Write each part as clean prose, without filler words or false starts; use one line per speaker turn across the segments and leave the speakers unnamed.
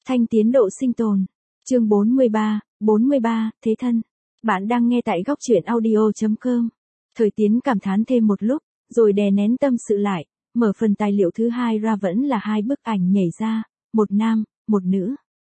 Thanh tiến độ sinh tồn. Chương 43, Thế thân. Bạn đang nghe tại góc truyện audio.com. Thời Tiến cảm thán thêm một lúc, rồi đè nén tâm sự lại, mở phần tài liệu thứ hai ra vẫn là hai bức ảnh nhảy ra, một nam, một nữ.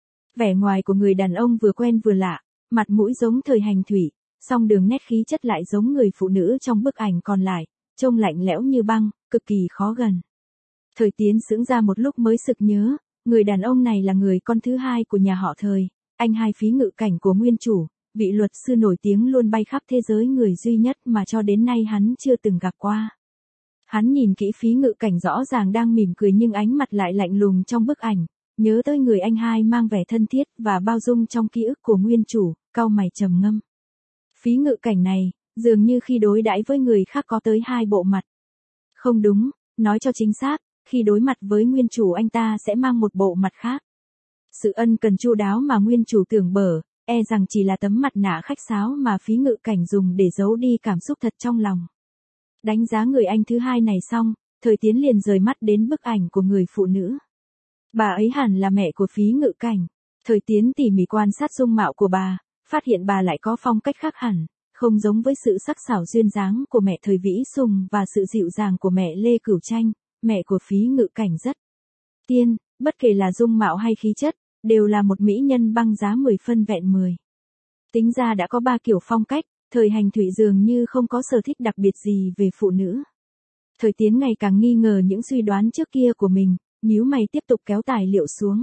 Vẻ ngoài của người đàn ông vừa quen vừa lạ, mặt mũi giống Thời Hành Thủy, song đường nét khí chất lại giống người phụ nữ trong bức ảnh còn lại, trông lạnh lẽo như băng, cực kỳ khó gần. Thời Tiến sững ra một lúc mới sực nhớ, người đàn ông này là người con thứ hai của nhà họ Thời, anh hai Phí Ngự Cảnh của nguyên chủ, vị luật sư nổi tiếng luôn bay khắp thế giới, người duy nhất mà cho đến nay hắn chưa từng gặp qua. Hắn nhìn kỹ Phí Ngự Cảnh rõ ràng đang mỉm cười nhưng ánh mặt lại lạnh lùng trong bức ảnh, nhớ tới người anh hai mang vẻ thân thiết và bao dung trong ký ức của nguyên chủ, cau mày trầm ngâm. Phí Ngự Cảnh này, dường như khi đối đãi với người khác có tới hai bộ mặt. Không đúng, nói cho chính xác, khi đối mặt với nguyên chủ anh ta sẽ mang một bộ mặt khác. Sự ân cần chu đáo mà nguyên chủ tưởng bở, e rằng chỉ là tấm mặt nạ khách sáo mà Phí Ngự Cảnh dùng để giấu đi cảm xúc thật trong lòng. Đánh giá người anh thứ hai này xong, Thời Tiến liền rời mắt đến bức ảnh của người phụ nữ. Bà ấy hẳn là mẹ của Phí Ngự Cảnh. Thời Tiến tỉ mỉ quan sát dung mạo của bà, phát hiện bà lại có phong cách khác hẳn, không giống với sự sắc sảo duyên dáng của mẹ Thời Vĩ Sùng và sự dịu dàng của mẹ Lê Cửu Tranh, mẹ của Phí Ngự Cảnh rất tiên, bất kể là dung mạo hay khí chất, đều là một mỹ nhân băng giá 10 phân vẹn 10. Tính ra đã có 3 kiểu phong cách, Thời Hành Thủy dường như không có sở thích đặc biệt gì về phụ nữ. Thời Tiến ngày càng nghi ngờ những suy đoán trước kia của mình, nhíu mày tiếp tục kéo tài liệu xuống.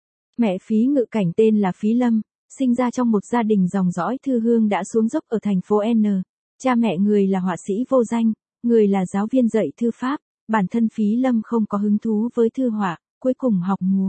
Mẹ Phí Ngự Cảnh tên là Phí Lâm, sinh ra trong một gia đình dòng dõi thư hương đã xuống dốc ở thành phố N. Cha mẹ người là họa sĩ vô danh, người là giáo viên dạy thư pháp, bản thân Phí Lâm không có hứng thú với thư họa, cuối cùng học múa.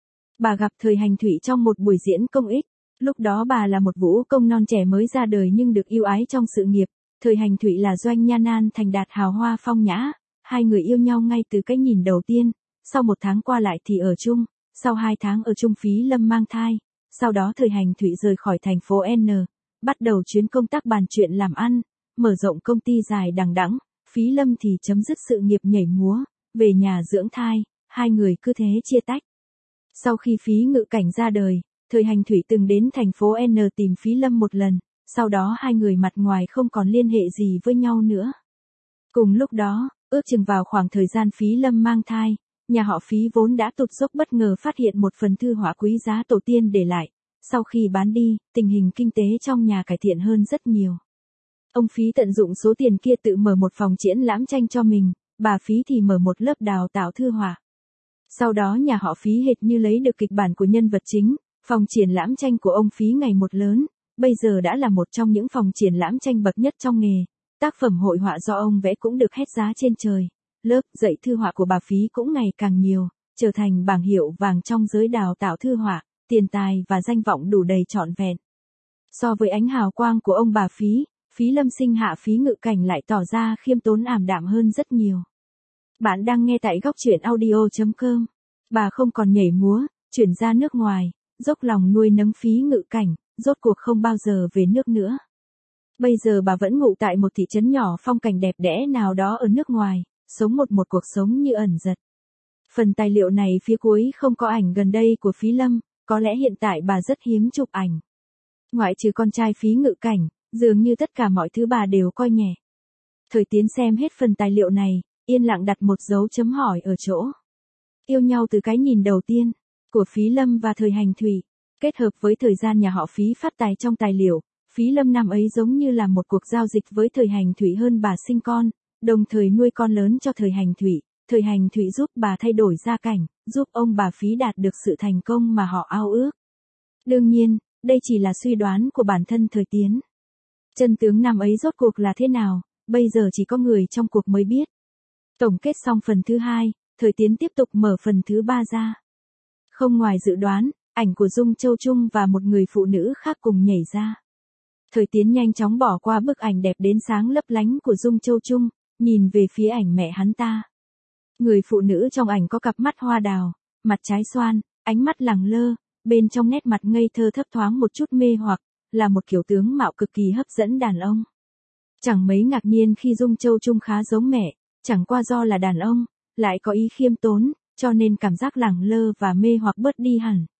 Bà gặp Thời Hành Thủy trong một buổi diễn công ích, lúc đó bà là một vũ công non trẻ mới ra đời nhưng được yêu ái trong sự nghiệp, Thời Hành Thủy là doanh nha nan thành đạt hào hoa phong nhã, hai người yêu nhau ngay từ cái nhìn đầu tiên, sau 1 tháng qua lại thì ở chung, sau 2 tháng ở chung Phí Lâm mang thai, sau đó Thời Hành Thủy rời khỏi thành phố N, bắt đầu chuyến công tác bàn chuyện làm ăn, mở rộng công ty dài đằng đẵng, Phí Lâm thì chấm dứt sự nghiệp nhảy múa, về nhà dưỡng thai, hai người cứ thế chia tách. Sau khi Phí Ngự Cảnh ra đời, Thời Hành Thủy từng đến thành phố N tìm Phí Lâm một lần, sau đó hai người mặt ngoài không còn liên hệ gì với nhau nữa. Cùng lúc đó, ước chừng vào khoảng thời gian Phí Lâm mang thai, nhà họ Phí vốn đã tụt dốc bất ngờ phát hiện một phần thư họa quý giá tổ tiên để lại. Sau khi bán đi, tình hình kinh tế trong nhà cải thiện hơn rất nhiều. Ông Phí tận dụng số tiền kia tự mở một phòng triển lãm tranh cho mình, bà Phí thì mở một lớp đào tạo thư họa. Sau đó nhà họ Phí hệt như lấy được kịch bản của nhân vật chính, phòng triển lãm tranh của ông Phí ngày một lớn, bây giờ đã là một trong những phòng triển lãm tranh bậc nhất trong nghề. Tác phẩm hội họa do ông vẽ cũng được hét giá trên trời. Lớp dạy thư họa của bà Phí cũng ngày càng nhiều, trở thành bảng hiệu vàng trong giới đào tạo thư họa, tiền tài và danh vọng đủ đầy trọn vẹn. So với ánh hào quang của ông bà Phí, Phí Lâm sinh hạ Phí Ngự Cảnh lại tỏ ra khiêm tốn ảm đạm hơn rất nhiều. Bạn đang nghe tại góc truyện audio.com. Bà không còn nhảy múa, chuyển ra nước ngoài, dốc lòng nuôi nấng Phí Ngự Cảnh, rốt cuộc không bao giờ về nước nữa. Bây giờ bà vẫn ngụ tại một thị trấn nhỏ phong cảnh đẹp đẽ nào đó ở nước ngoài, sống một cuộc sống như ẩn dật. Phần tài liệu này phía cuối không có ảnh gần đây của Phí Lâm, có lẽ hiện tại bà rất hiếm chụp ảnh. Ngoại trừ con trai Phí Ngự Cảnh, dường như tất cả mọi thứ bà đều coi nhẹ. Thời Tiến xem hết phần tài liệu này, yên lặng đặt một dấu chấm hỏi ở chỗ. Yêu nhau từ cái nhìn đầu tiên, của Phí Lâm và Thời Hành Thủy, kết hợp với thời gian nhà họ Phí phát tài trong tài liệu, Phí Lâm năm ấy giống như là một cuộc giao dịch với Thời Hành Thủy hơn bà sinh con, đồng thời nuôi con lớn cho Thời Hành Thủy. Thời Hành Thủy giúp bà thay đổi gia cảnh, giúp ông bà Phí đạt được sự thành công mà họ ao ước. Đương nhiên, đây chỉ là suy đoán của bản thân Thời Tiến. Chân tướng năm ấy rốt cuộc là thế nào, bây giờ chỉ có người trong cuộc mới biết. Tổng kết xong phần thứ 2, Thời Tiến tiếp tục mở phần thứ 3 ra. Không ngoài dự đoán, ảnh của Dung Châu Trung và một người phụ nữ khác cùng nhảy ra. Thời Tiến nhanh chóng bỏ qua bức ảnh đẹp đến sáng lấp lánh của Dung Châu Trung, nhìn về phía ảnh mẹ hắn ta. Người phụ nữ trong ảnh có cặp mắt hoa đào, mặt trái xoan, ánh mắt lẳng lơ, bên trong nét mặt ngây thơ thấp thoáng một chút mê hoặc, là một kiểu tướng mạo cực kỳ hấp dẫn đàn ông. Chẳng mấy ngạc nhiên khi Dung Châu Trung khá giống mẹ, chẳng qua do là đàn ông, lại có ý khiêm tốn, cho nên cảm giác lẳng lơ và mê hoặc bớt đi hẳn,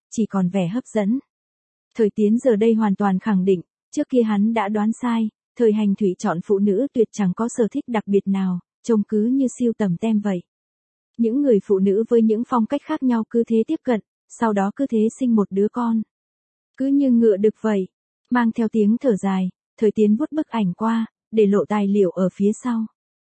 chỉ còn vẻ hấp dẫn. Thời Tiến giờ đây hoàn toàn khẳng định, trước kia hắn đã đoán sai, Thời Hành Thủy chọn phụ nữ tuyệt chẳng có sở thích đặc biệt nào, trông cứ như siêu tầm tem vậy. Những người phụ nữ với những phong cách khác nhau cứ thế tiếp cận, sau đó cứ thế sinh một đứa con. Cứ như ngựa đực vậy, mang theo tiếng thở dài, Thời Tiến vuốt bức ảnh qua, để lộ tài liệu ở phía sau.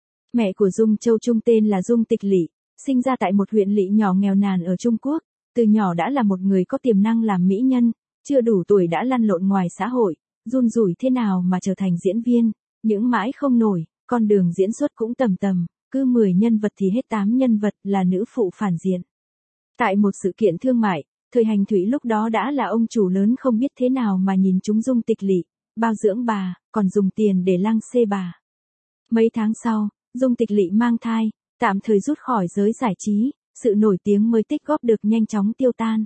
Mẹ của Dung Châu Trung tên là Dung Tịch Lỵ, sinh ra tại một huyện lỵ nhỏ nghèo nàn ở Trung Quốc, từ nhỏ đã là một người có tiềm năng làm mỹ nhân, chưa đủ tuổi đã lăn lộn ngoài xã hội, run rủi thế nào mà trở thành diễn viên, những mãi không nổi, con đường diễn xuất cũng tầm tầm, cứ 10 nhân vật thì hết 8 nhân vật là nữ phụ phản diện. Tại một sự kiện thương mại, Thời Hành Thủy lúc đó đã là ông chủ lớn không biết thế nào mà nhìn trúng Dung Tịch Lỵ, bao dưỡng bà, còn dùng tiền để lăng xê bà. Mấy tháng sau, Dung Tịch Lỵ mang thai, tạm thời rút khỏi giới giải trí, sự nổi tiếng mới tích góp được nhanh chóng tiêu tan.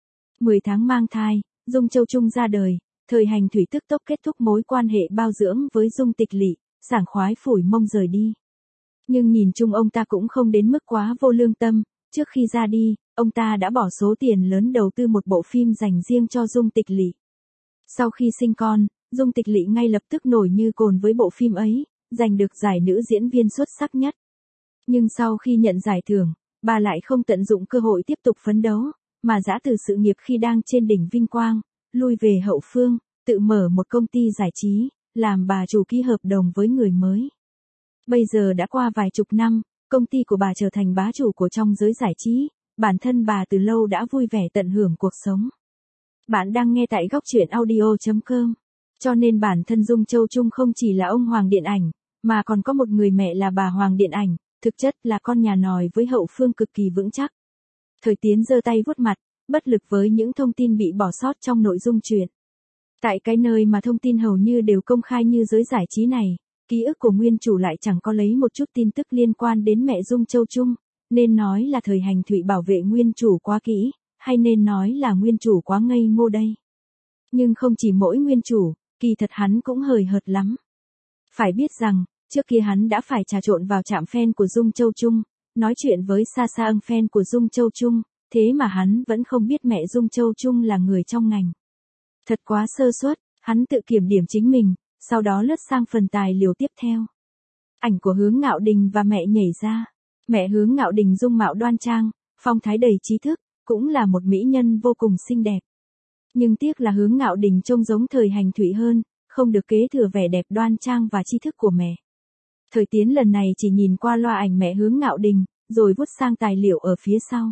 10 tháng mang thai, Dung Châu Trung ra đời, Thời Hành Thủy tức tốc kết thúc mối quan hệ bao dưỡng với Dung Tịch Lỵ, sảng khoái phủi mông rời đi. Nhưng nhìn chung ông ta cũng không đến mức quá vô lương tâm, trước khi ra đi, ông ta đã bỏ số tiền lớn đầu tư một bộ phim dành riêng cho Dung Tịch Lỵ. Sau khi sinh con, Dung Tịch Lỵ ngay lập tức nổi như cồn với bộ phim ấy, giành được giải nữ diễn viên xuất sắc nhất. Nhưng sau khi nhận giải thưởng, bà lại không tận dụng cơ hội tiếp tục phấn đấu, mà giã từ sự nghiệp khi đang trên đỉnh vinh quang, lui về hậu phương, tự mở một công ty giải trí, làm bà chủ ký hợp đồng với người mới. Bây giờ đã qua vài chục năm, công ty của bà trở thành bá chủ của trong giới giải trí, bản thân bà từ lâu đã vui vẻ tận hưởng cuộc sống. Bạn đang nghe tại góc truyện audio.com. Cho nên bản thân Dung Châu Trung không chỉ là ông Hoàng điện ảnh, mà còn có một người mẹ là bà Hoàng điện ảnh, thực chất là con nhà nòi với hậu phương cực kỳ vững chắc. Thời Tiến giơ tay vuốt mặt, bất lực với những thông tin bị bỏ sót trong nội dung truyện. Tại cái nơi mà thông tin hầu như đều công khai như giới giải trí này, ký ức của nguyên chủ lại chẳng có lấy một chút tin tức liên quan đến mẹ Dung Châu Trung, nên nói là Thời Hành Thủy bảo vệ nguyên chủ quá kỹ, hay nên nói là nguyên chủ quá ngây ngô đây. Nhưng không chỉ mỗi nguyên chủ, kỳ thật hắn cũng hời hợt lắm. Phải biết rằng, trước kia hắn đã phải trà trộn vào trạm fan của Dung Châu Trung, nói chuyện với xa xa ưng fan của Dung Châu Trung, thế mà hắn vẫn không biết mẹ Dung Châu Trung là người trong ngành. Thật quá sơ suất, hắn tự kiểm điểm chính mình, sau đó lướt sang phần tài liệu tiếp theo. Ảnh của Hướng Ngạo Đình và mẹ nhảy ra. Mẹ Hướng Ngạo Đình dung mạo đoan trang, phong thái đầy trí thức, cũng là một mỹ nhân vô cùng xinh đẹp. Nhưng tiếc là Hướng Ngạo Đình trông giống Thời Hành Thủy hơn, không được kế thừa vẻ đẹp đoan trang và tri thức của mẹ. Thời Tiến lần này chỉ nhìn qua loa ảnh mẹ Hướng Ngạo Đình, rồi vút sang tài liệu ở phía sau.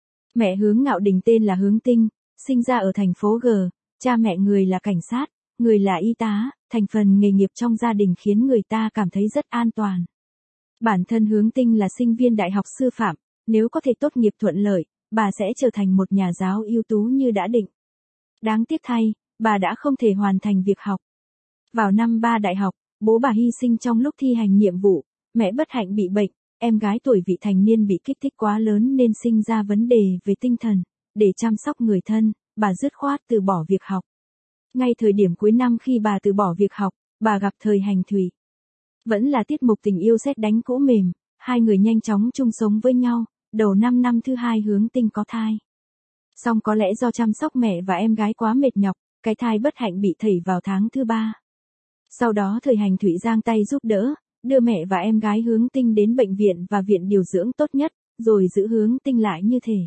Mẹ Hướng Ngạo Đình tên là Hướng Tinh, sinh ra ở thành phố G, cha mẹ người là cảnh sát, người là y tá, thành phần nghề nghiệp trong gia đình khiến người ta cảm thấy rất an toàn. Bản thân Hướng Tinh là sinh viên đại học sư phạm, nếu có thể tốt nghiệp thuận lợi, bà sẽ trở thành một nhà giáo ưu tú như đã định. Đáng tiếc thay, bà đã không thể hoàn thành việc học. Vào năm 3 đại học, bố bà hy sinh trong lúc thi hành nhiệm vụ, mẹ bất hạnh bị bệnh, em gái tuổi vị thành niên bị kích thích quá lớn nên sinh ra vấn đề về tinh thần, để chăm sóc người thân, bà dứt khoát từ bỏ việc học. Ngay thời điểm cuối năm khi bà từ bỏ việc học, bà gặp Thời Hành Thủy. Vẫn là tiết mục tình yêu sét đánh cỗ mềm, hai người nhanh chóng chung sống với nhau, đầu năm thứ 2 Hướng Tinh có thai. Song có lẽ do chăm sóc mẹ và em gái quá mệt nhọc, cái thai bất hạnh bị thảy vào tháng thứ 3. Sau đó Thời Hành Thủy giang tay giúp đỡ, đưa mẹ và em gái Hướng Tinh đến bệnh viện và viện điều dưỡng tốt nhất, rồi giữ Hướng Tinh lại như thể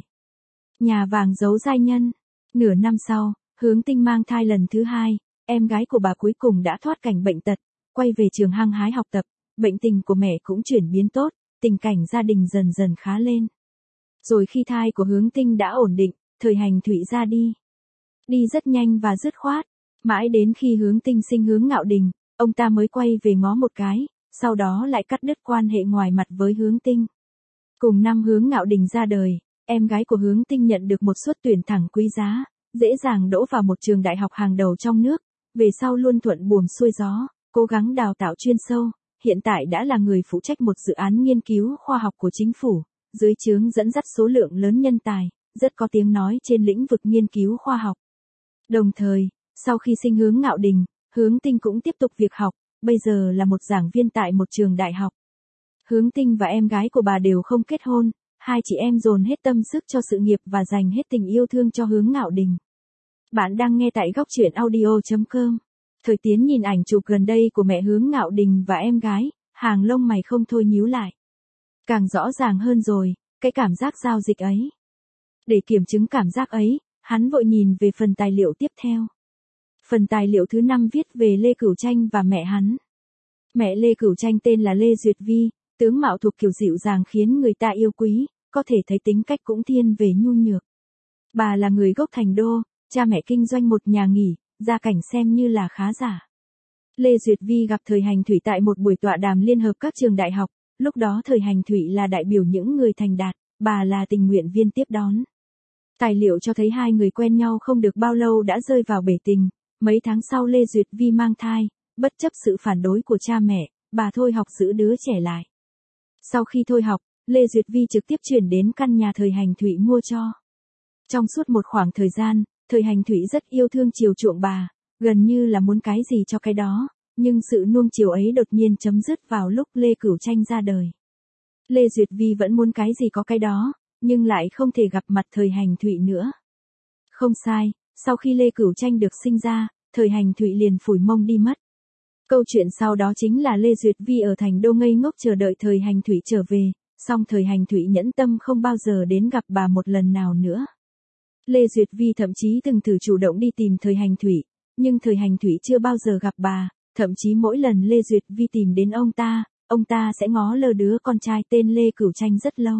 nhà vàng giấu giai nhân. Nửa năm sau, Hướng Tinh mang thai lần thứ 2, em gái của bà cuối cùng đã thoát cảnh bệnh tật, quay về trường hăng hái học tập, bệnh tình của mẹ cũng chuyển biến tốt, tình cảnh gia đình dần dần khá lên. Rồi khi thai của Hướng Tinh đã ổn định, Thời Hành Thủy ra đi. Đi rất nhanh và dứt khoát, mãi đến khi Hướng Tinh sinh Hướng Ngạo Đình, ông ta mới quay về ngó một cái, sau đó lại cắt đứt quan hệ ngoài mặt với Hướng Tinh. Cùng năm Hướng Ngạo Đình ra đời, em gái của Hướng Tinh nhận được một suất tuyển thẳng quý giá, dễ dàng đỗ vào một trường đại học hàng đầu trong nước, về sau luôn thuận buồm xuôi gió, cố gắng đào tạo chuyên sâu, hiện tại đã là người phụ trách một dự án nghiên cứu khoa học của chính phủ, dưới trướng dẫn dắt số lượng lớn nhân tài, rất có tiếng nói trên lĩnh vực nghiên cứu khoa học. Đồng thời, sau khi sinh Hướng Ngạo Đình, Hướng Tinh cũng tiếp tục việc học, bây giờ là một giảng viên tại một trường đại học. Hướng Tinh và em gái của bà đều không kết hôn, hai chị em dồn hết tâm sức cho sự nghiệp và dành hết tình yêu thương cho Hướng Ngạo Đình. Bạn đang nghe tại góc truyện audio.com. Thời Tiến nhìn ảnh chụp gần đây của mẹ Hướng Ngạo Đình và em gái, hàng lông mày không thôi nhíu lại. Càng rõ ràng hơn rồi, cái cảm giác giao dịch ấy. Để kiểm chứng cảm giác ấy, hắn vội nhìn về phần tài liệu tiếp theo. Phần tài liệu thứ 5 viết về Lê Cửu Tranh và mẹ hắn. Mẹ Lê Cửu Tranh tên là Lê Duyệt Vi, tướng mạo thuộc kiểu dịu dàng khiến người ta yêu quý, có thể thấy tính cách cũng thiên về nhu nhược. Bà là người gốc Thành Đô, cha mẹ kinh doanh một nhà nghỉ, gia cảnh xem như là khá giả. Lê Duyệt Vi gặp Thời Hành Thủy tại một buổi tọa đàm liên hợp các trường đại học, lúc đó Thời Hành Thủy là đại biểu những người thành đạt, bà là tình nguyện viên tiếp đón. Tài liệu cho thấy hai người quen nhau không được bao lâu đã rơi vào bể tình, mấy tháng sau Lê Duyệt Vi mang thai, bất chấp sự phản đối của cha mẹ, bà thôi học giữ đứa trẻ lại. Sau khi thôi học, Lê Duyệt Vi trực tiếp chuyển đến căn nhà Thời Hành Thủy mua cho. Trong suốt một khoảng thời gian, Thời Hành Thủy rất yêu thương chiều chuộng bà, gần như là muốn cái gì cho cái đó, nhưng sự nuông chiều ấy đột nhiên chấm dứt vào lúc Lê Cửu Tranh ra đời. Lê Duyệt Vi vẫn muốn cái gì có cái đó, nhưng lại không thể gặp mặt Thời Hành Thủy nữa. Không sai, sau khi Lê Cửu Tranh được sinh ra, Thời Hành Thủy liền phủi mông đi mất. Câu chuyện sau đó chính là Lê Duyệt Vi ở Thành Đô ngây ngốc chờ đợi Thời Hành Thủy trở về, song Thời Hành Thủy nhẫn tâm không bao giờ đến gặp bà một lần nào nữa. Lê Duyệt Vi thậm chí từng thử chủ động đi tìm Thời Hành Thủy, nhưng Thời Hành Thủy chưa bao giờ gặp bà, thậm chí mỗi lần Lê Duyệt Vi tìm đến ông ta sẽ ngó lơ đứa con trai tên Lê Cửu Tranh rất lâu.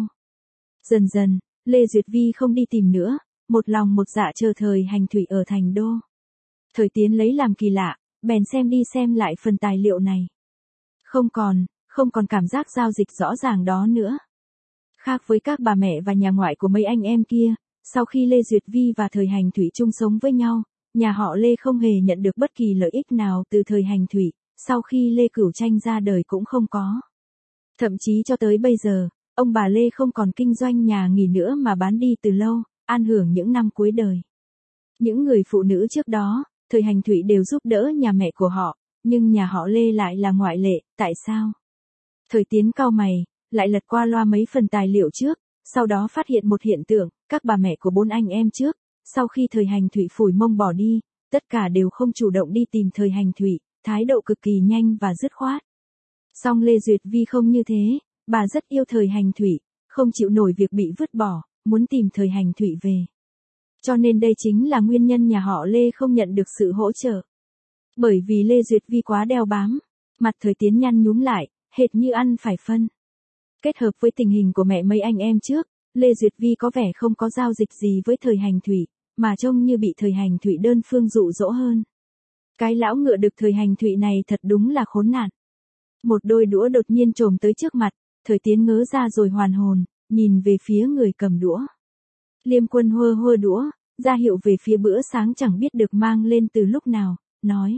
Dần dần, Lê Duyệt Vi không đi tìm nữa, một lòng một dạ chờ Thời Hành Thủy ở Thành Đô. Thời Tiến lấy làm kỳ lạ, bèn xem đi xem lại phần tài liệu này. Không còn cảm giác giao dịch rõ ràng đó nữa. Khác với các bà mẹ và nhà ngoại của mấy anh em kia, sau khi Lê Duyệt Vi và Thời Hành Thủy chung sống với nhau, nhà họ Lê không hề nhận được bất kỳ lợi ích nào từ Thời Hành Thủy, sau khi Lê Cửu Tranh ra đời cũng không có. Thậm chí cho tới bây giờ, ông bà Lê không còn kinh doanh nhà nghỉ nữa mà bán đi từ lâu, an hưởng những năm cuối đời. Những người phụ nữ trước đó, Thời Hành Thủy đều giúp đỡ nhà mẹ của họ, nhưng nhà họ Lê lại là ngoại lệ, tại sao? Thời Tiến cau mày, lại lật qua loa mấy phần tài liệu trước, sau đó phát hiện một hiện tượng, các bà mẹ của 4 anh em trước, sau khi Thời Hành Thủy phủi mông bỏ đi, tất cả đều không chủ động đi tìm Thời Hành Thủy, thái độ cực kỳ nhanh và dứt khoát. Song Lê Duyệt Vi không như thế, bà rất yêu Thời Hành Thủy, không chịu nổi việc bị vứt bỏ, muốn tìm Thời Hành Thủy về. Cho nên đây chính là nguyên nhân nhà họ Lê không nhận được sự hỗ trợ. Bởi vì Lê Duyệt Vi quá đeo bám, mặt Thời Tiến nhăn nhúm lại, hệt như ăn phải phân. Kết hợp với tình hình của mẹ mấy anh em trước, Lê Duyệt Vi có vẻ không có giao dịch gì với Thời Hành Thủy, mà trông như bị Thời Hành Thủy đơn phương dụ dỗ hơn. Cái lão ngựa đực Thời Hành Thủy này thật đúng là khốn nạn. Một đôi đũa đột nhiên trồm tới trước mặt, Thời Tiến ngớ ra rồi hoàn hồn, nhìn về phía người cầm đũa. Liêm Quân hơ đũa, ra hiệu về phía bữa sáng chẳng biết được mang lên từ lúc nào, nói.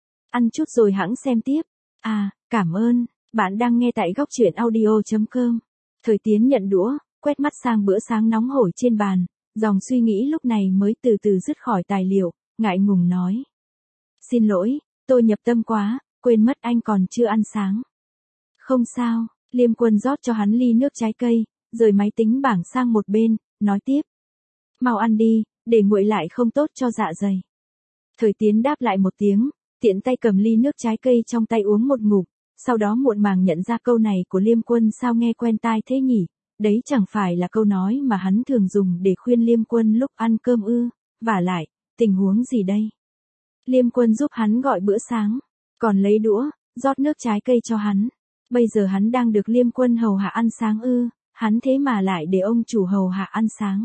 Ăn chút rồi hẵng xem tiếp. À, cảm ơn, bạn đang nghe tại góc truyện audio.com. Thời Tiến nhận đũa, quét mắt sang bữa sáng nóng hổi trên bàn, dòng suy nghĩ lúc này mới từ từ dứt khỏi tài liệu, ngại ngùng nói. Xin lỗi, tôi nhập tâm quá, quên mất anh còn chưa ăn sáng. Không sao, Liêm Quân rót cho hắn ly nước trái cây, rời máy tính bảng sang một bên, nói tiếp. Mau ăn đi, để nguội lại không tốt cho dạ dày. Thời Tiến đáp lại một tiếng, tiện tay cầm ly nước trái cây trong tay uống một ngụm, sau đó muộn màng nhận ra câu này của Liêm Quân sao nghe quen tai thế nhỉ, đấy chẳng phải là câu nói mà hắn thường dùng để khuyên Liêm Quân lúc ăn cơm ư, vả lại, tình huống gì đây? Liêm Quân giúp hắn gọi bữa sáng, còn lấy đũa, rót nước trái cây cho hắn. Bây giờ hắn đang được Liêm Quân hầu hạ ăn sáng ư, hắn thế mà lại để ông chủ hầu hạ ăn sáng.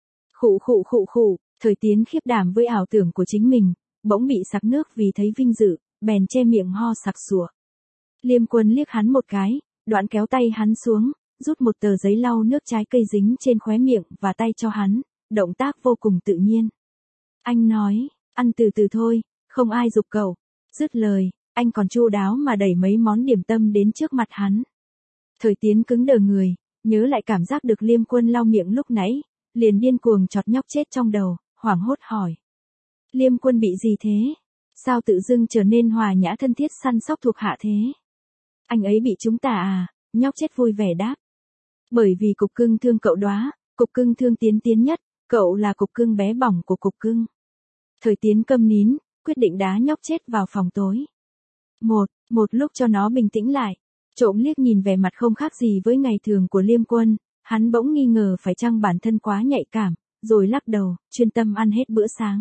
Khụ, Thời Tiến khiếp đảm với ảo tưởng của chính mình, bỗng bị sặc nước vì thấy vinh dự, bèn che miệng ho sặc sụa. Liêm Quân liếc hắn một cái, đoạn kéo tay hắn xuống, rút một tờ giấy lau nước trái cây dính trên khóe miệng và tay cho hắn, động tác vô cùng tự nhiên. Anh nói, ăn từ từ thôi, không ai giục cậu. Dứt lời, anh còn chu đáo mà đẩy mấy món điểm tâm đến trước mặt hắn. Thời Tiến cứng đờ người, nhớ lại cảm giác được Liêm Quân lau miệng lúc nãy, liền điên cuồng chọt nhóc chết trong đầu, hoảng hốt hỏi. Liêm Quân bị gì thế? Sao tự dưng trở nên hòa nhã thân thiết săn sóc thuộc hạ thế? Anh ấy bị chúng ta à? Nhóc chết vui vẻ đáp. Bởi vì cục cưng thương cậu đóa, cục cưng thương Tiến Tiến nhất, cậu là cục cưng bé bỏng của cục cưng. Thời Tiến câm nín, quyết định đá nhóc chết vào phòng tối. Một lúc cho nó bình tĩnh lại, trộm liếc nhìn vẻ mặt không khác gì với ngày thường của Liêm Quân, hắn bỗng nghi ngờ phải chăng bản thân quá nhạy cảm, rồi lắc đầu, chuyên tâm ăn hết bữa sáng.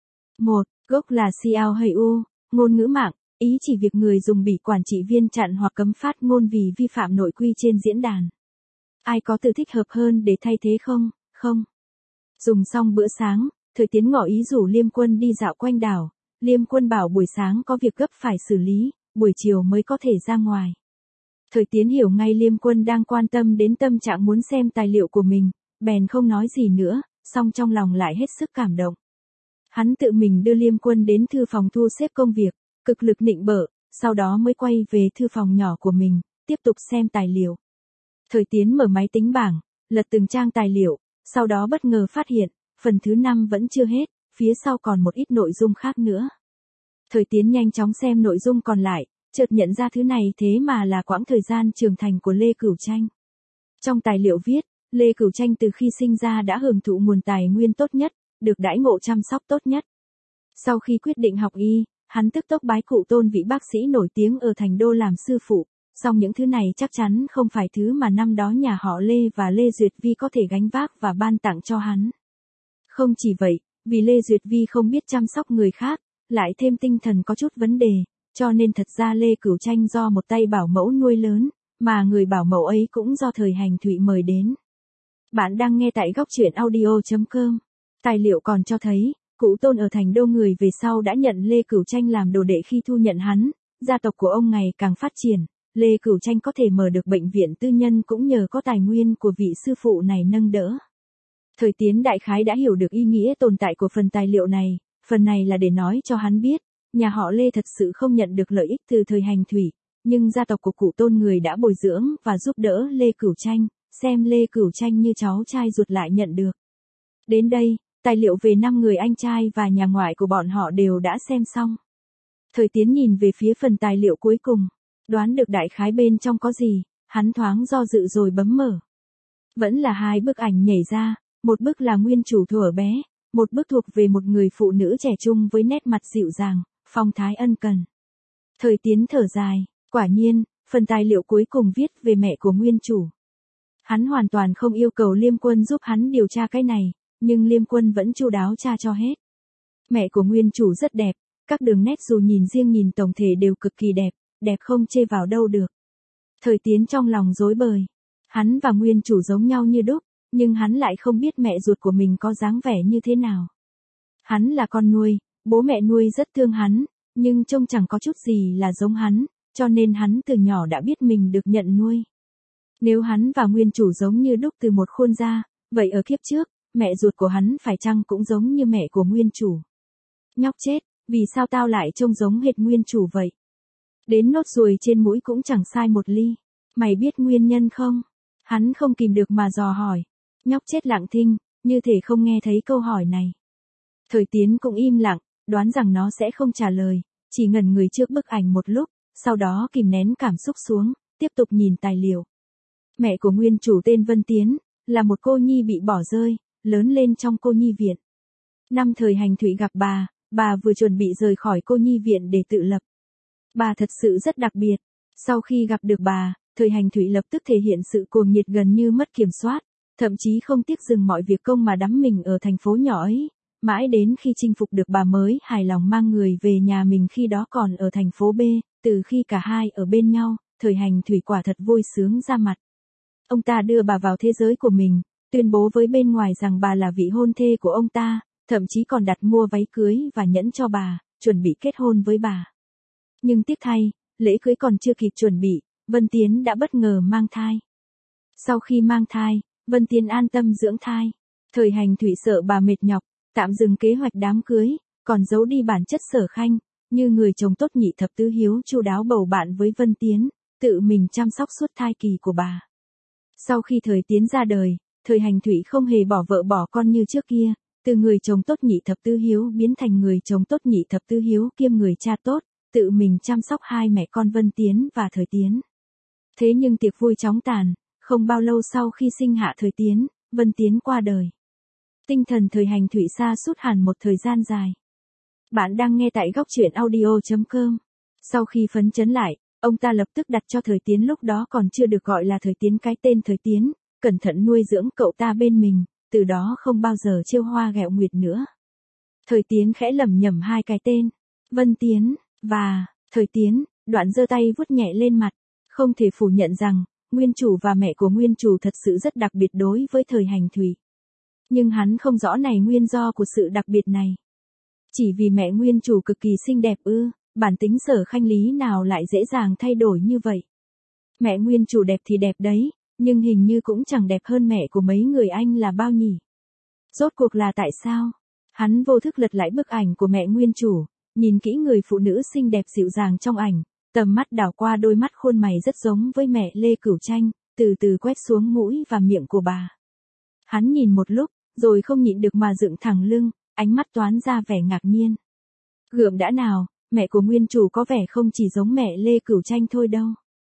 Gốc là Xiao hay U, ngôn ngữ mạng, ý chỉ việc người dùng bị quản trị viên chặn hoặc cấm phát ngôn vì vi phạm nội quy trên diễn đàn. Ai có từ thích hợp hơn để thay thế không? Không. Dùng xong bữa sáng, Thời Tiến ngỏ ý rủ Liêm Quân đi dạo quanh đảo. Liêm Quân bảo buổi sáng có việc gấp phải xử lý, buổi chiều mới có thể ra ngoài. Thời Tiến hiểu ngay Liêm Quân đang quan tâm đến tâm trạng muốn xem tài liệu của mình, bèn không nói gì nữa, song trong lòng lại hết sức cảm động. Hắn tự mình đưa Liêm Quân đến thư phòng thu xếp công việc, cực lực nịnh bợ, sau đó mới quay về thư phòng nhỏ của mình, tiếp tục xem tài liệu. Thời Tiến mở máy tính bảng, lật từng trang tài liệu, sau đó bất ngờ phát hiện, phần thứ 5 vẫn chưa hết, phía sau còn một ít nội dung khác nữa. Thời Tiến nhanh chóng xem nội dung còn lại, chợt nhận ra thứ này thế mà là quãng thời gian trưởng thành của Lê Cửu Tranh. Trong tài liệu viết, Lê Cửu Tranh từ khi sinh ra đã hưởng thụ nguồn tài nguyên tốt nhất, được đãi ngộ chăm sóc tốt nhất. Sau khi quyết định học y, hắn tức tốc bái cụ Tôn vị bác sĩ nổi tiếng ở Thành Đô làm sư phụ, song những thứ này chắc chắn không phải thứ mà năm đó nhà họ Lê và Lê Duyệt Vi có thể gánh vác và ban tặng cho hắn. Không chỉ vậy, vì Lê Duyệt Vi không biết chăm sóc người khác, lại thêm tinh thần có chút vấn đề, cho nên thật ra Lê Cửu Tranh do một tay bảo mẫu nuôi lớn, mà người bảo mẫu ấy cũng do Thời Hành Thụy mời đến. Bạn đang nghe tại góc truyện audio.com. Tài liệu còn cho thấy, cụ Tôn ở Thành Đô người về sau đã nhận Lê Cửu Tranh làm đồ đệ khi thu nhận hắn, gia tộc của ông ngày càng phát triển, Lê Cửu Tranh có thể mở được bệnh viện tư nhân cũng nhờ có tài nguyên của vị sư phụ này nâng đỡ. Thời Tiến đại khái đã hiểu được ý nghĩa tồn tại của phần tài liệu này, phần này là để nói cho hắn biết, nhà họ Lê thật sự không nhận được lợi ích từ Thời Hành Thủy, nhưng gia tộc của cụ Tôn người đã bồi dưỡng và giúp đỡ Lê Cửu Tranh, xem Lê Cửu Tranh như cháu trai ruột lại nhận được. Đến đây, tài liệu về 5 người anh trai và nhà ngoại của bọn họ đều đã xem xong. Thời Tiến nhìn về phía phần tài liệu cuối cùng, đoán được đại khái bên trong có gì, hắn thoáng do dự rồi bấm mở. Vẫn là 2 bức ảnh nhảy ra, một bức là nguyên chủ thuở bé, một bức thuộc về một người phụ nữ trẻ trung với nét mặt dịu dàng, phong thái ân cần. Thời Tiến thở dài, quả nhiên, phần tài liệu cuối cùng viết về mẹ của nguyên chủ. Hắn hoàn toàn không yêu cầu Liêm Quân giúp hắn điều tra cái này, nhưng Liêm Quân vẫn chu đáo tra cho hết. Mẹ của nguyên chủ rất đẹp, các đường nét dù nhìn riêng nhìn tổng thể đều cực kỳ đẹp, đẹp không chê vào đâu được. Thời Tiến trong lòng rối bời. Hắn và nguyên chủ giống nhau như đúc, nhưng hắn lại không biết mẹ ruột của mình có dáng vẻ như thế nào. Hắn là con nuôi, bố mẹ nuôi rất thương hắn, nhưng trông chẳng có chút gì là giống hắn, cho nên hắn từ nhỏ đã biết mình được nhận nuôi. Nếu hắn và nguyên chủ giống như đúc từ một khuôn ra, vậy ở kiếp trước, mẹ ruột của hắn phải chăng cũng giống như mẹ của nguyên chủ? Nhóc chết, vì sao tao lại trông giống hệt nguyên chủ vậy? Đến nốt ruồi trên mũi cũng chẳng sai một ly. Mày biết nguyên nhân không? Hắn không kìm được mà dò hỏi. Nhóc chết lặng thinh, như thể không nghe thấy câu hỏi này. Thời Tiến cũng im lặng, đoán rằng nó sẽ không trả lời, chỉ ngẩn người trước bức ảnh một lúc, sau đó kìm nén cảm xúc xuống, tiếp tục nhìn tài liệu. Mẹ của nguyên chủ tên Vân Tiến, là một cô nhi bị bỏ rơi, lớn lên trong cô nhi viện. Năm Thời Hành Thụy gặp bà vừa chuẩn bị rời khỏi cô nhi viện để tự lập. Bà thật sự rất đặc biệt. Sau khi gặp được bà, Thời Hành Thụy lập tức thể hiện sự cuồng nhiệt gần như mất kiểm soát, thậm chí không tiếc dừng mọi việc công mà đắm mình ở thành phố nhỏ ấy, mãi đến khi chinh phục được bà mới hài lòng mang người về nhà mình khi đó còn ở thành phố B, từ khi cả hai ở bên nhau, Thời Hành Thụy quả thật vui sướng ra mặt. Ông ta đưa bà vào thế giới của mình, tuyên bố với bên ngoài rằng bà là vị hôn thê của ông ta, thậm chí còn đặt mua váy cưới và nhẫn cho bà, chuẩn bị kết hôn với bà. Nhưng tiếc thay, lễ cưới còn chưa kịp chuẩn bị, Vân Tiến đã bất ngờ mang thai. Sau khi mang thai, Vân Tiến an tâm dưỡng thai. Thời Hành Thụy sợ bà mệt nhọc, tạm dừng kế hoạch đám cưới, còn giấu đi bản chất Sở Khanh, như người chồng tốt nhị thập tứ hiếu chu đáo bầu bạn với Vân Tiến, tự mình chăm sóc suốt thai kỳ của bà. Sau khi Thời Tiến ra đời, Thời Hành Thụy không hề bỏ vợ bỏ con như trước kia, từ người chồng tốt nhị thập tứ hiếu biến thành người chồng tốt nhị thập tứ hiếu kiêm người cha tốt, tự mình chăm sóc hai mẹ con Vân Tiến và Thời Tiến. Thế nhưng tiệc vui chóng tàn, Không bao lâu sau khi sinh hạ Thời Tiến, Vân Tiến qua đời. Tinh thần Thời Hành Thủy sa sút hẳn một thời gian dài. Bạn đang nghe tại góc truyện audio.com. Sau khi phấn chấn lại, ông ta lập tức đặt cho Thời Tiến lúc đó còn chưa được gọi là Thời Tiến cái tên Thời Tiến, cẩn thận nuôi dưỡng cậu ta bên mình, từ đó không bao giờ trêu hoa ghẹo nguyệt nữa. Thời Tiến khẽ lẩm nhẩm hai cái tên, Vân Tiến, và Thời Tiến, đoạn giơ tay vuốt nhẹ lên mặt. Không thể phủ nhận rằng, nguyên chủ và mẹ của nguyên chủ thật sự rất đặc biệt đối với Thời Hành Thủy. Nhưng hắn không rõ này nguyên do của sự đặc biệt này. Chỉ vì mẹ nguyên chủ cực kỳ xinh đẹp ư, bản tính Sở Khanh Lý nào lại dễ dàng thay đổi như vậy. Mẹ nguyên chủ đẹp thì đẹp đấy, nhưng hình như cũng chẳng đẹp hơn mẹ của mấy người anh là bao nhỉ. Rốt cuộc là tại sao? Hắn vô thức lật lại bức ảnh của mẹ nguyên chủ, nhìn kỹ người phụ nữ xinh đẹp dịu dàng trong ảnh, tầm mắt đảo qua đôi mắt khuôn mày rất giống với mẹ Lê Cửu Tranh, từ từ quét xuống mũi và miệng của bà. Hắn nhìn một lúc, rồi không nhịn được mà dựng thẳng lưng, ánh mắt toán ra vẻ ngạc nhiên. Gượm đã nào, mẹ của nguyên chủ có vẻ không chỉ giống mẹ Lê Cửu Tranh thôi đâu.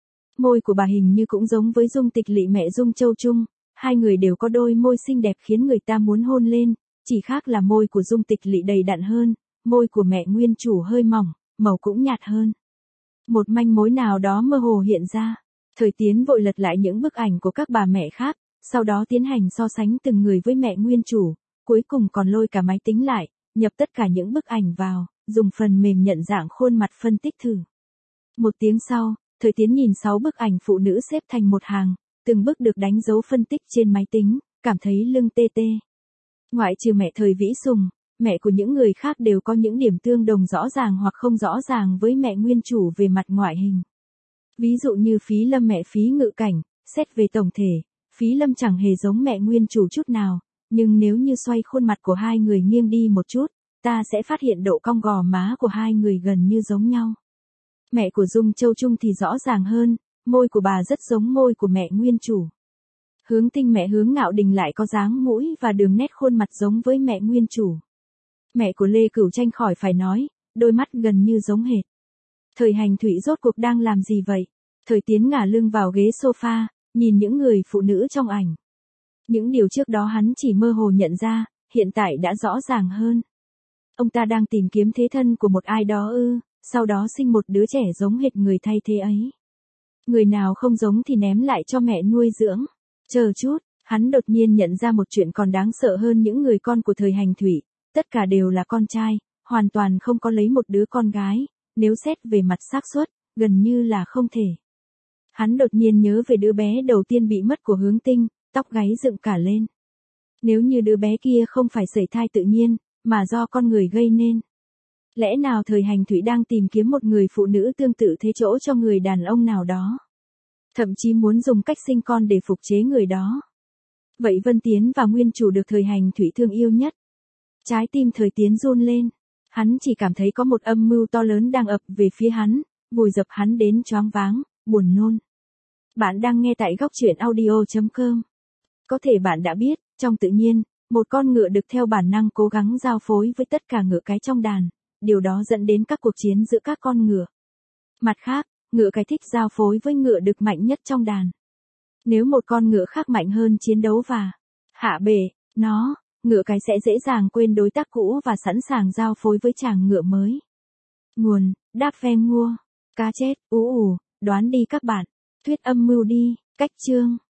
Môi của bà hình như cũng giống với Dung Tịch Lị mẹ Dung Châu Trung, hai người đều có đôi môi xinh đẹp khiến người ta muốn hôn lên, chỉ khác là môi của Dung Tịch Lị đầy đặn hơn, môi của mẹ nguyên chủ hơi mỏng, màu cũng nhạt hơn. Một manh mối nào đó mơ hồ hiện ra, Thời Tiến vội lật lại những bức ảnh của các bà mẹ khác, sau đó tiến hành so sánh từng người với mẹ nguyên chủ, cuối cùng còn lôi cả máy tính lại, nhập tất cả những bức ảnh vào, dùng phần mềm nhận dạng khuôn mặt phân tích thử. Một tiếng sau, Thời Tiến nhìn 6 bức ảnh phụ nữ xếp thành một hàng, từng bức được đánh dấu phân tích trên máy tính, cảm thấy lưng tê tê. Ngoại trừ mẹ Thời Vĩ Sùng, mẹ của những người khác đều có những điểm tương đồng rõ ràng hoặc không rõ ràng với mẹ nguyên chủ về mặt ngoại hình. Ví dụ như Phí Lâm mẹ Phí Ngự Cảnh, xét về tổng thể, Phí Lâm chẳng hề giống mẹ nguyên chủ chút nào, nhưng nếu như xoay khuôn mặt của hai người nghiêng đi một chút, ta sẽ phát hiện độ cong gò má của hai người gần như giống nhau. Mẹ của Dung Châu Trung thì rõ ràng hơn, môi của bà rất giống môi của mẹ nguyên chủ. Hướng Tinh mẹ Hướng Ngạo Đình lại có dáng mũi và đường nét khuôn mặt giống với mẹ nguyên chủ. Mẹ của Lê Cửu Tranh khỏi phải nói, đôi mắt gần như giống hệt. Thời Hành Thủy rốt cuộc đang làm gì vậy? Thời Tiến ngả lưng vào ghế sofa, nhìn những người phụ nữ trong ảnh. Những điều trước đó hắn chỉ mơ hồ nhận ra, hiện tại đã rõ ràng hơn. Ông ta đang tìm kiếm thế thân của một ai đó ư, sau đó sinh một đứa trẻ giống hệt người thay thế ấy. Người nào không giống thì ném lại cho mẹ nuôi dưỡng. Chờ chút, hắn đột nhiên nhận ra một chuyện còn đáng sợ hơn những người con của Thời Hành Thủy. Tất cả đều là con trai, hoàn toàn không có lấy một đứa con gái, nếu xét về mặt xác suất, gần như là không thể. Hắn đột nhiên nhớ về đứa bé đầu tiên bị mất của Hướng Tinh, tóc gáy dựng cả lên. Nếu như đứa bé kia không phải sẩy thai tự nhiên, mà do con người gây nên. Lẽ nào Thời Hành Thủy đang tìm kiếm một người phụ nữ tương tự thế chỗ cho người đàn ông nào đó? Thậm chí muốn dùng cách sinh con để phục chế người đó. Vậy Vân Tiến và nguyên chủ được Thời Hành Thủy thương yêu nhất. Trái tim Thời Tiến run lên. Hắn chỉ cảm thấy có một âm mưu to lớn đang ập về phía hắn, vùi dập hắn đến choáng váng, buồn nôn. Bạn đang nghe tại góc truyện audio.com. Có thể bạn đã biết, trong tự nhiên, một con ngựa đực theo bản năng cố gắng giao phối với tất cả ngựa cái trong đàn, điều đó dẫn đến các cuộc chiến giữa các con ngựa. Mặt khác, ngựa cái thích giao phối với ngựa đực mạnh nhất trong đàn. Nếu một con ngựa khác mạnh hơn chiến đấu và hạ bệ nó, ngựa cái sẽ dễ dàng quên đối tác cũ và sẵn sàng giao phối với chàng ngựa mới. Nguồn, Đáp Ve Ngua, Cá Chết, đoán đi các bạn. Thuyết âm mưu đi, cách chương.